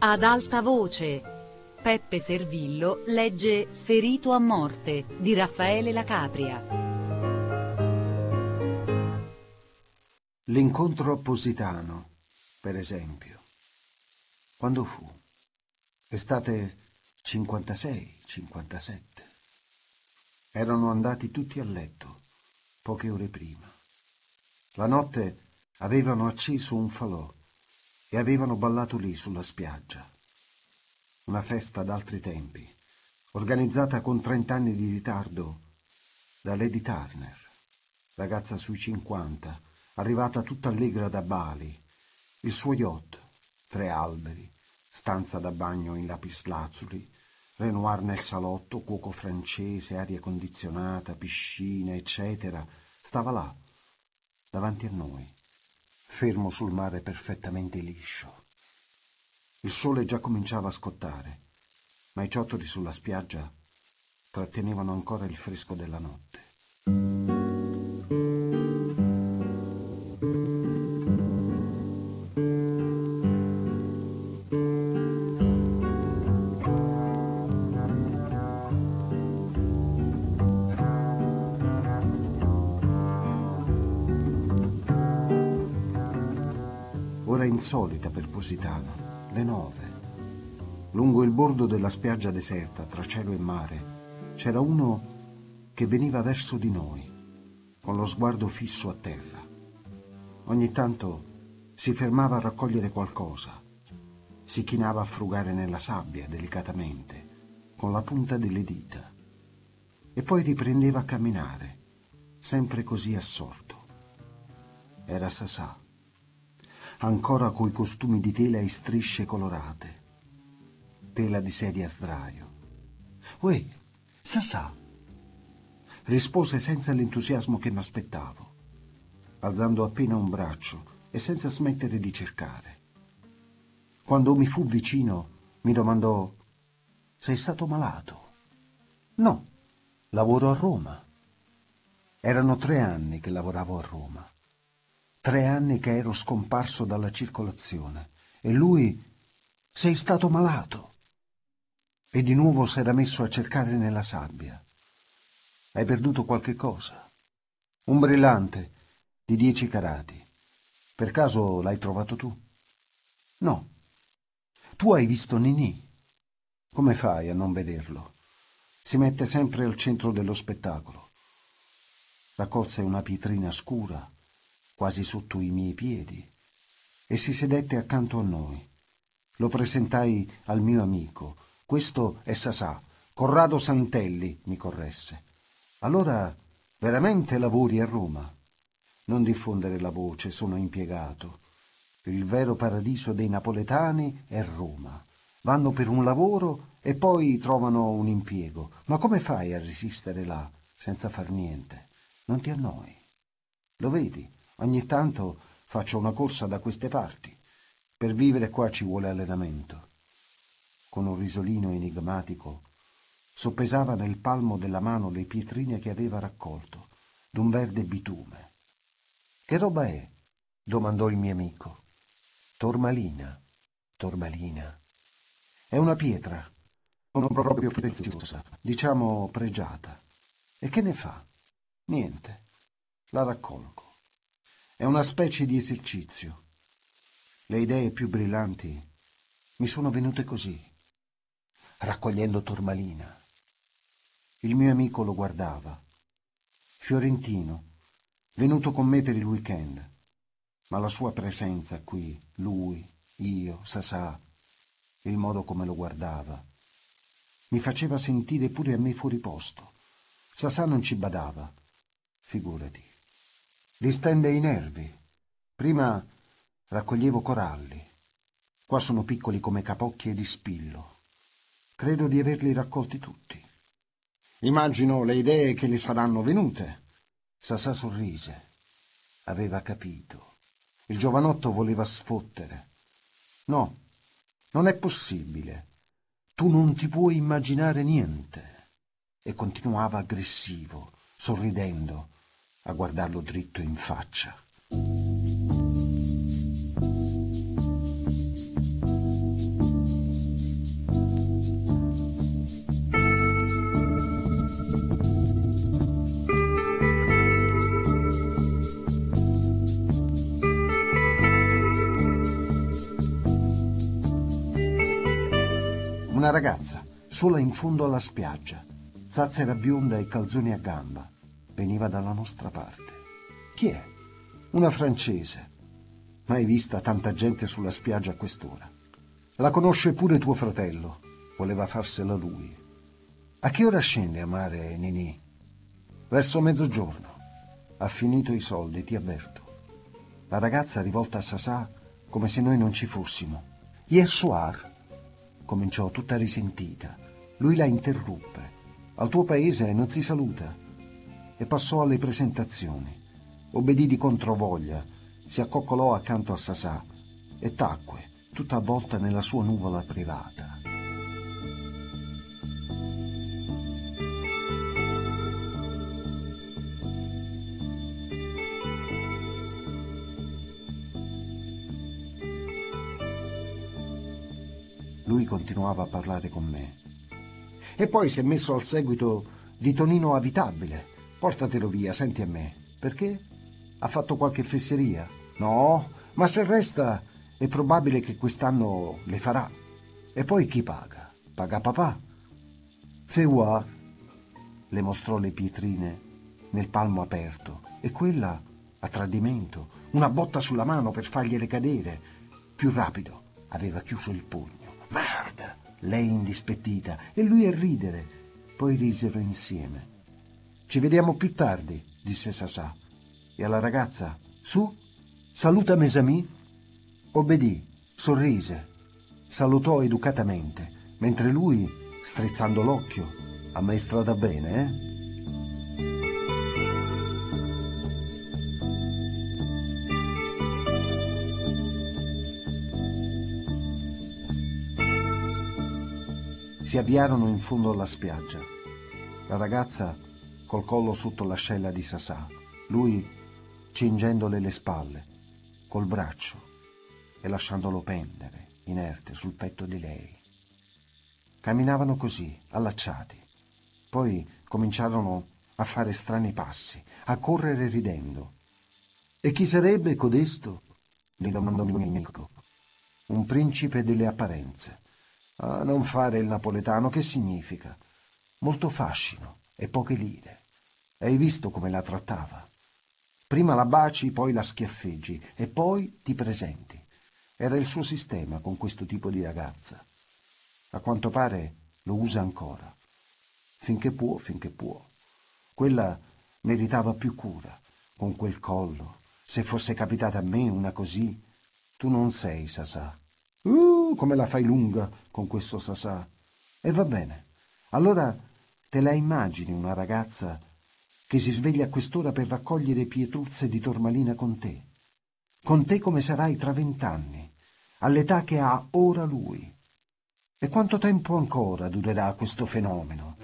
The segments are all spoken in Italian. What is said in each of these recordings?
Ad alta voce, Peppe Servillo legge Ferito a morte di Raffaele La Capria. L'incontro a Positano, per esempio. Quando fu? Estate 56-57. Erano andati tutti a letto, poche ore prima. La notte avevano acceso un falò e avevano ballato lì sulla spiaggia. Una festa d'altri tempi, organizzata con 30 anni di ritardo da Lady Turner, ragazza sui 50, arrivata tutta allegra da Bali, il suo yacht, 3 alberi, stanza da bagno in lapislazzuli, Renoir nel salotto, cuoco francese, aria condizionata, piscina, eccetera, stava là, davanti a noi, fermo sul mare perfettamente liscio. Il sole già cominciava a scottare, ma i ciottoli sulla spiaggia trattenevano ancora il fresco della notte. Ora insolita per Positano, le 9. Lungo il bordo della spiaggia deserta, tra cielo e mare, c'era uno che veniva verso di noi, con lo sguardo fisso a terra. Ogni tanto si fermava a raccogliere qualcosa, si chinava a frugare nella sabbia delicatamente, con la punta delle dita, e poi riprendeva a camminare, sempre così assorto. Era Sasà, ancora coi costumi di tela e strisce colorate, tela di sedia a sdraio. «Uè, Sasà!» rispose senza l'entusiasmo che m'aspettavo, alzando appena un braccio e senza smettere di cercare. Quando mi fu vicino, mi domandò: «Sei stato malato?» «No, lavoro a Roma». Erano 3 anni che lavoravo a Roma, 3 anni che ero scomparso dalla circolazione, e lui: «Sei stato malato?» E di nuovo s'era messo a cercare nella sabbia. «Hai perduto qualche cosa?» «Un brillante di 10 carati. Per caso l'hai trovato tu?» «No». «Tu hai visto Ninì?» «Come fai a non vederlo? Si mette sempre al centro dello spettacolo». Raccolse una pietrina scura, quasi sotto i miei piedi, e si sedette accanto a noi. Lo presentai al mio amico. «Questo è Sasà, Corrado Santelli», mi corresse. «Allora veramente lavori a Roma?» «Non diffondere la voce, sono impiegato. Il vero paradiso dei napoletani è Roma. Vanno per un lavoro e poi trovano un impiego. Ma come fai a resistere là, senza far niente? Non ti annoi? Lo vedi, ogni tanto faccio una corsa da queste parti. Per vivere qua ci vuole allenamento». Con un risolino enigmatico soppesava nel palmo della mano le pietrine che aveva raccolto, d'un verde bitume. «Che roba è?» domandò il mio amico. «Tormalina». «Tormalina?» «È una pietra, non proprio preziosa, diciamo pregiata». «E che ne fa?» «Niente, la raccolgo. È una specie di esercizio. Le idee più brillanti mi sono venute così, raccogliendo tormalina». Il mio amico lo guardava. Fiorentino, venuto con me per il weekend, ma la sua presenza qui, lui, io, Sasà, il modo come lo guardava, mi faceva sentire pure a me fuori posto. Sasà non ci badava, figurati. Distende i nervi. Prima raccoglievo coralli. Qua sono piccoli come capocchie di spillo. Credo di averli raccolti tutti. Immagino le idee che le saranno venute. Sasà sorrise. Aveva capito. Il giovanotto voleva sfottere. «No, non è possibile. Tu non ti puoi immaginare niente». E continuava aggressivo, sorridendo, a guardarlo dritto in faccia. Una ragazza, sola in fondo alla spiaggia, zazzera bionda e calzoni a gamba, veniva dalla nostra parte. Chi è? Una francese. Mai vista tanta gente sulla spiaggia a quest'ora. La conosce pure tuo fratello. Voleva farsela lui. A che ora scende a mare, Nini? Verso mezzogiorno. Ha finito i soldi, ti avverto. La ragazza rivolta a Sasà come se noi non ci fossimo. Hier soir. Cominciò tutta risentita. Lui la interruppe. Al tuo paese non si saluta. E passò alle presentazioni. Obbedì di controvoglia, si accoccolò accanto a Sasà e tacque, tutta avvolta nella sua nuvola privata. Lui continuava a parlare con me. E poi si è messo al seguito di Tonino Avitabile. Portatelo via, senti a me. Perché? Ha fatto qualche fesseria? No, ma se resta è probabile che quest'anno le farà. E poi chi paga? Paga papà. Feuà le mostrò le pietrine nel palmo aperto e quella, a tradimento, una botta sulla mano per fargliele cadere. Più rapido, aveva chiuso il pugno. Merda! Lei indispettita e lui a ridere. Poi risero insieme. Ci vediamo più tardi, disse Sasà. E alla ragazza, su, saluta mes amis. Obbedì, sorrise, salutò educatamente, mentre lui, strizzando l'occhio, ammaestrata bene, eh? Si avviarono in fondo alla spiaggia. La ragazza col collo sotto l'ascella di Sasà, lui cingendole le spalle, col braccio e lasciandolo pendere, inerte, sul petto di lei. Camminavano così, allacciati. Poi cominciarono a fare strani passi, a correre ridendo. «E chi sarebbe codesto?» gli domandò il mio amico. «Un principe delle apparenze. Ah, non fare il napoletano, che significa? Molto fascino e poche lire. Hai visto come la trattava? Prima la baci, poi la schiaffeggi e poi ti presenti. Era il suo sistema con questo tipo di ragazza. A quanto pare lo usa ancora. Finché può, finché può. Quella meritava più cura, con quel collo. Se fosse capitata a me una così, tu non sei Sasà. Come la fai lunga con questo Sasà. E va bene. Allora te la immagini una ragazza che si sveglia a quest'ora per raccogliere pietruzze di tormalina con te? Con te come sarai tra 20 anni, all'età che ha ora lui. E quanto tempo ancora durerà questo fenomeno?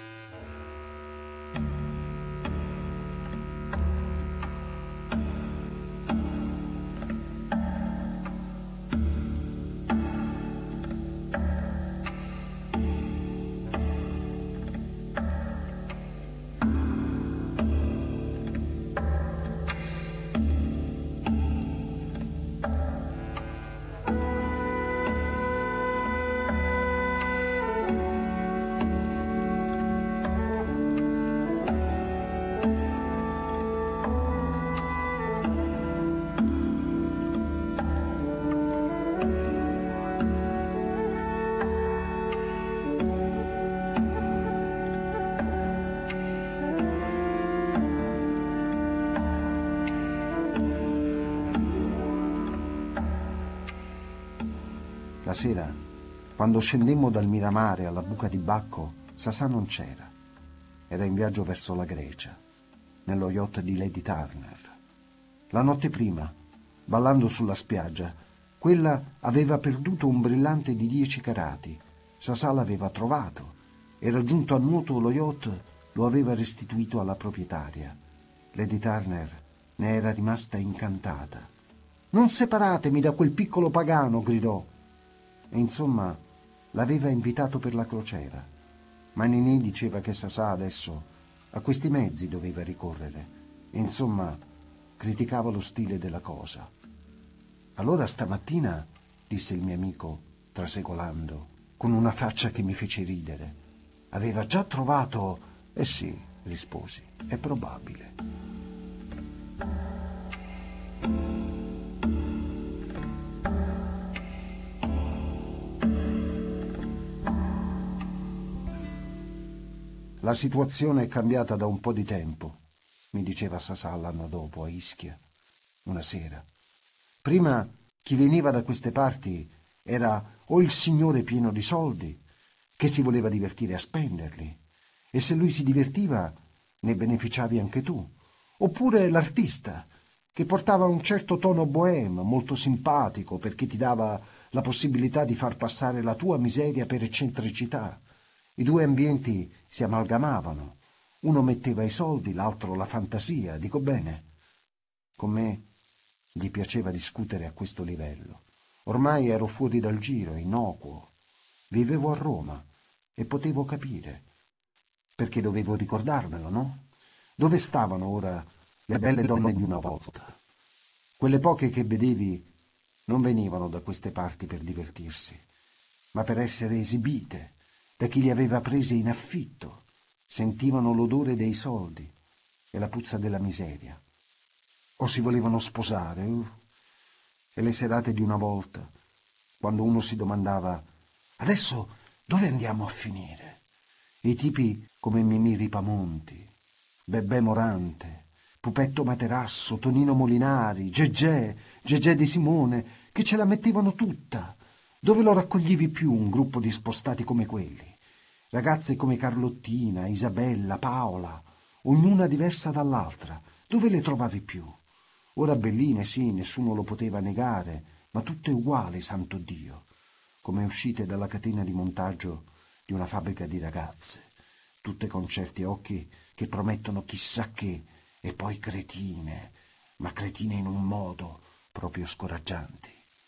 La sera, quando scendemmo dal Miramare alla buca di Bacco, Sasà non c'era. Era in viaggio verso la Grecia, nello yacht di Lady Turner. La notte prima, ballando sulla spiaggia, quella aveva perduto un brillante di 10 carati. Sasà l'aveva trovato e, raggiunto a nuoto lo yacht, lo aveva restituito alla proprietaria. Lady Turner ne era rimasta incantata. «Non separatemi da quel piccolo pagano!» gridò. E insomma l'aveva invitato per la crociera. Ma Ninì diceva che Sasà adesso a questi mezzi doveva ricorrere. E insomma criticava lo stile della cosa. «Allora stamattina», disse il mio amico trasecolando, con una faccia che mi fece ridere. Aveva già trovato... Eh sì, risposi, è probabile. La situazione è cambiata da un po' di tempo, mi diceva Sasà l'anno dopo a Ischia, una sera. Prima chi veniva da queste parti era o il signore pieno di soldi, che si voleva divertire a spenderli, e se lui si divertiva ne beneficiavi anche tu, oppure l'artista, che portava un certo tono bohème, molto simpatico, perché ti dava la possibilità di far passare la tua miseria per eccentricità. I due ambienti si amalgamavano. Uno metteva i soldi, l'altro la fantasia, dico bene. Con me gli piaceva discutere a questo livello. Ormai ero fuori dal giro, innocuo. Vivevo a Roma e potevo capire. Perché dovevo ricordarmelo, no? Dove stavano ora le belle donne di una volta? Quelle poche che vedevi non venivano da queste parti per divertirsi, ma per essere esibite da chi li aveva prese in affitto. Sentivano l'odore dei soldi e la puzza della miseria. O si volevano sposare, e le serate di una volta, quando uno si domandava «Adesso dove andiamo a finire?» E i tipi come Mimì Ripamonti, Bebbè Morante, Pupetto Materasso, Tonino Molinari, Gegè Di Simone, che ce la mettevano tutta. Dove lo raccoglievi più un gruppo di spostati come quelli? Ragazze come Carlottina, Isabella, Paola, ognuna diversa dall'altra. Dove le trovavi più? Ora belline, sì, nessuno lo poteva negare, ma tutte uguali, santo Dio, come uscite dalla catena di montaggio di una fabbrica di ragazze, tutte con certi occhi che promettono chissà che, e poi cretine, ma cretine in un modo proprio scoraggianti.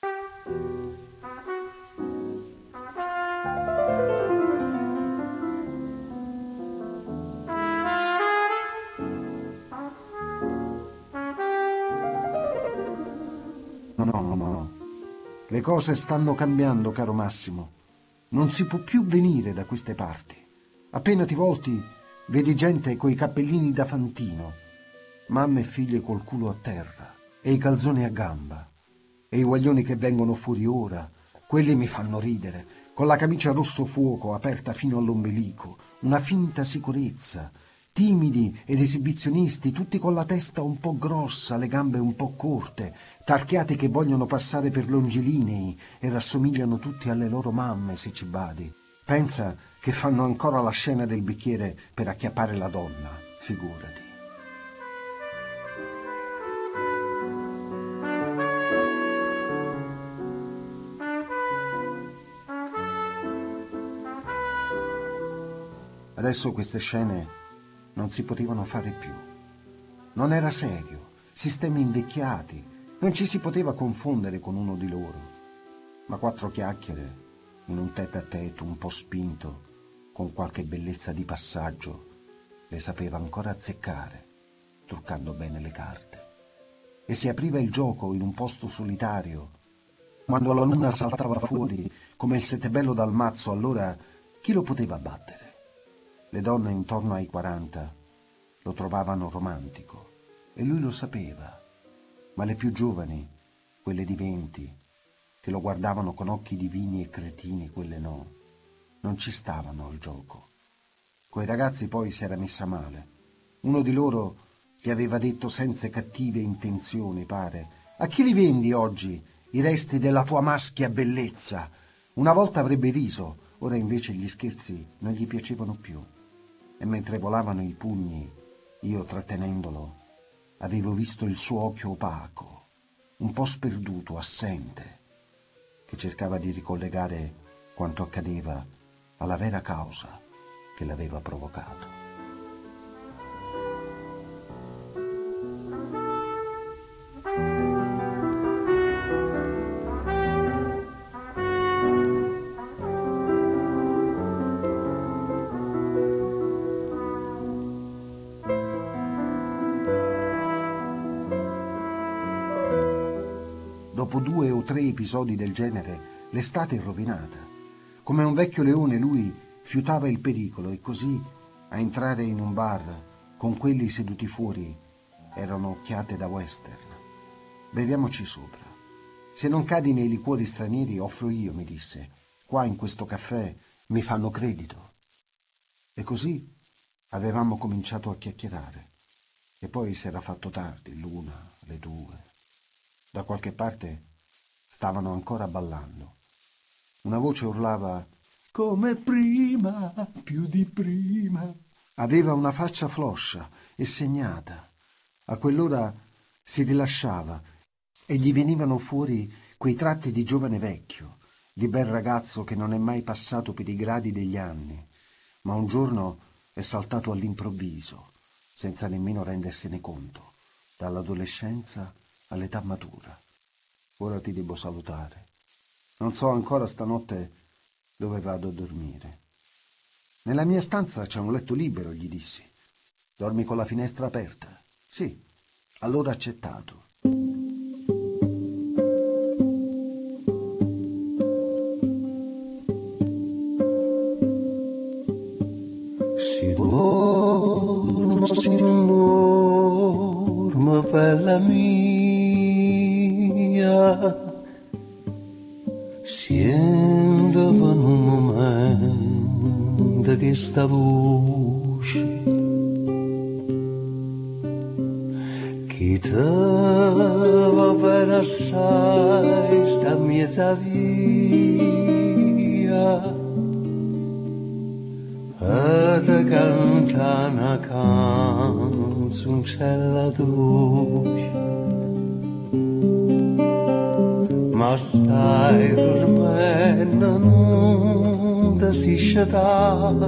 No. Le cose stanno cambiando, caro Massimo. Non si può più venire da queste parti. Appena ti volti, vedi gente coi cappellini da fantino, mamme e figlie col culo a terra e i calzoni a gamba. E i guaglioni che vengono fuori ora, quelli mi fanno ridere, con la camicia rosso fuoco aperta fino all'ombelico, una finta sicurezza, timidi ed esibizionisti, tutti con la testa un po' grossa, le gambe un po' corte, tarchiati che vogliono passare per longilinei e rassomigliano tutti alle loro mamme, se ci badi. Pensa che fanno ancora la scena del bicchiere per acchiappare la donna, figurati. Adesso queste scene non si potevano fare più. Non era serio, sistemi invecchiati, non ci si poteva confondere con uno di loro. Ma quattro chiacchiere, in un tête-à-tête un po' spinto, con qualche bellezza di passaggio, le sapeva ancora azzeccare, truccando bene le carte. E si apriva il gioco in un posto solitario. Quando la luna saltava fuori come il settebello dal mazzo, allora chi lo poteva battere? Le donne intorno ai 40 lo trovavano romantico e lui lo sapeva, ma le più giovani, quelle di 20, che lo guardavano con occhi divini e cretini, quelle no, non ci stavano al gioco. Coi ragazzi poi si era messa male. Uno di loro gli aveva detto senza cattive intenzioni, pare: «A chi li vendi oggi i resti della tua maschia bellezza?» Una volta avrebbe riso, ora invece gli scherzi non gli piacevano più. E mentre volavano i pugni, io trattenendolo, avevo visto il suo occhio opaco, un po' sperduto, assente, che cercava di ricollegare quanto accadeva alla vera causa che l'aveva provocato. Dopo 2 o 3 episodi del genere, l'estate è rovinata. Come un vecchio leone lui fiutava il pericolo e così a entrare in un bar con quelli seduti fuori erano occhiate da western. Beviamoci sopra. Se non cadi nei liquori stranieri offro io, mi disse. Qua in questo caffè mi fanno credito. E così avevamo cominciato a chiacchierare. E poi si era fatto tardi, l'1, le 2. Da qualche parte stavano ancora ballando. Una voce urlava «Come prima, più di prima». Aveva una faccia floscia e segnata. A quell'ora si rilasciava e gli venivano fuori quei tratti di giovane vecchio, di bel ragazzo che non è mai passato per i gradi degli anni, ma un giorno è saltato all'improvviso, senza nemmeno rendersene conto, dall'adolescenza all'età matura. Ora ti devo salutare. Non so ancora stanotte dove vado a dormire. Nella mia stanza c'è un letto libero, gli dissi. Dormi con la finestra aperta? Sì. Allora accettato. Si dorme, bella mia, siendo per un momento che sta voce che te va bene assai sta mezza via e te canta una canzoncella dolce. Ma stai dormendo, non ti si sciatata,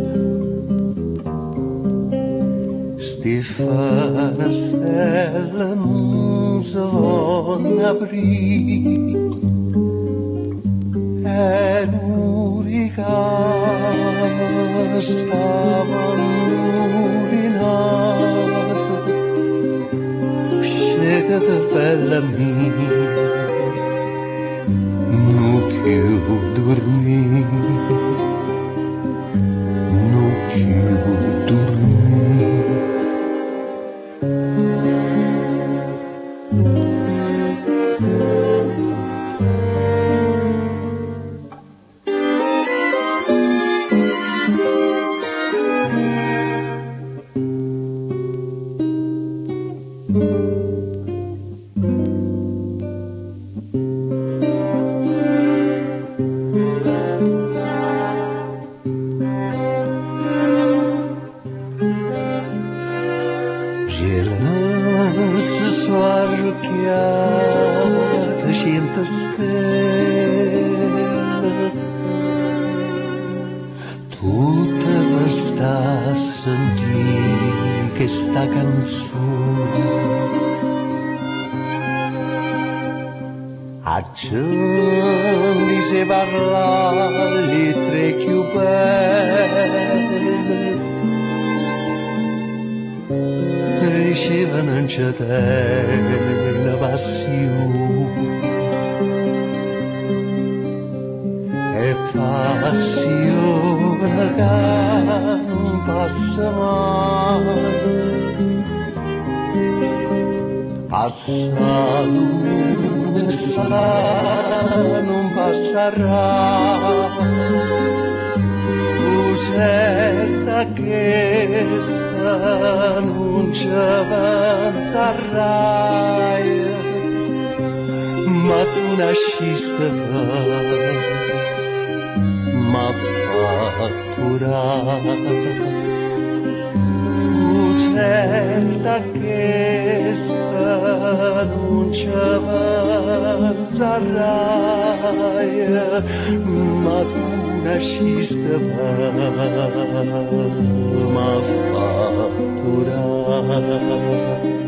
Stefana stella non si vuole aprire, e l'urica stava illuminata, sceglie bella mia. Non più dormire, non più dormire. Accendi se parlare le tre più belle ricevano in la passione e passione che non passa mai. Passato non passerà, certa che sta non ci avanzarai, ma tu nasciste ma fatturare. Certa che sta non ci avanzarai, ma tu nasciste ma fatturare.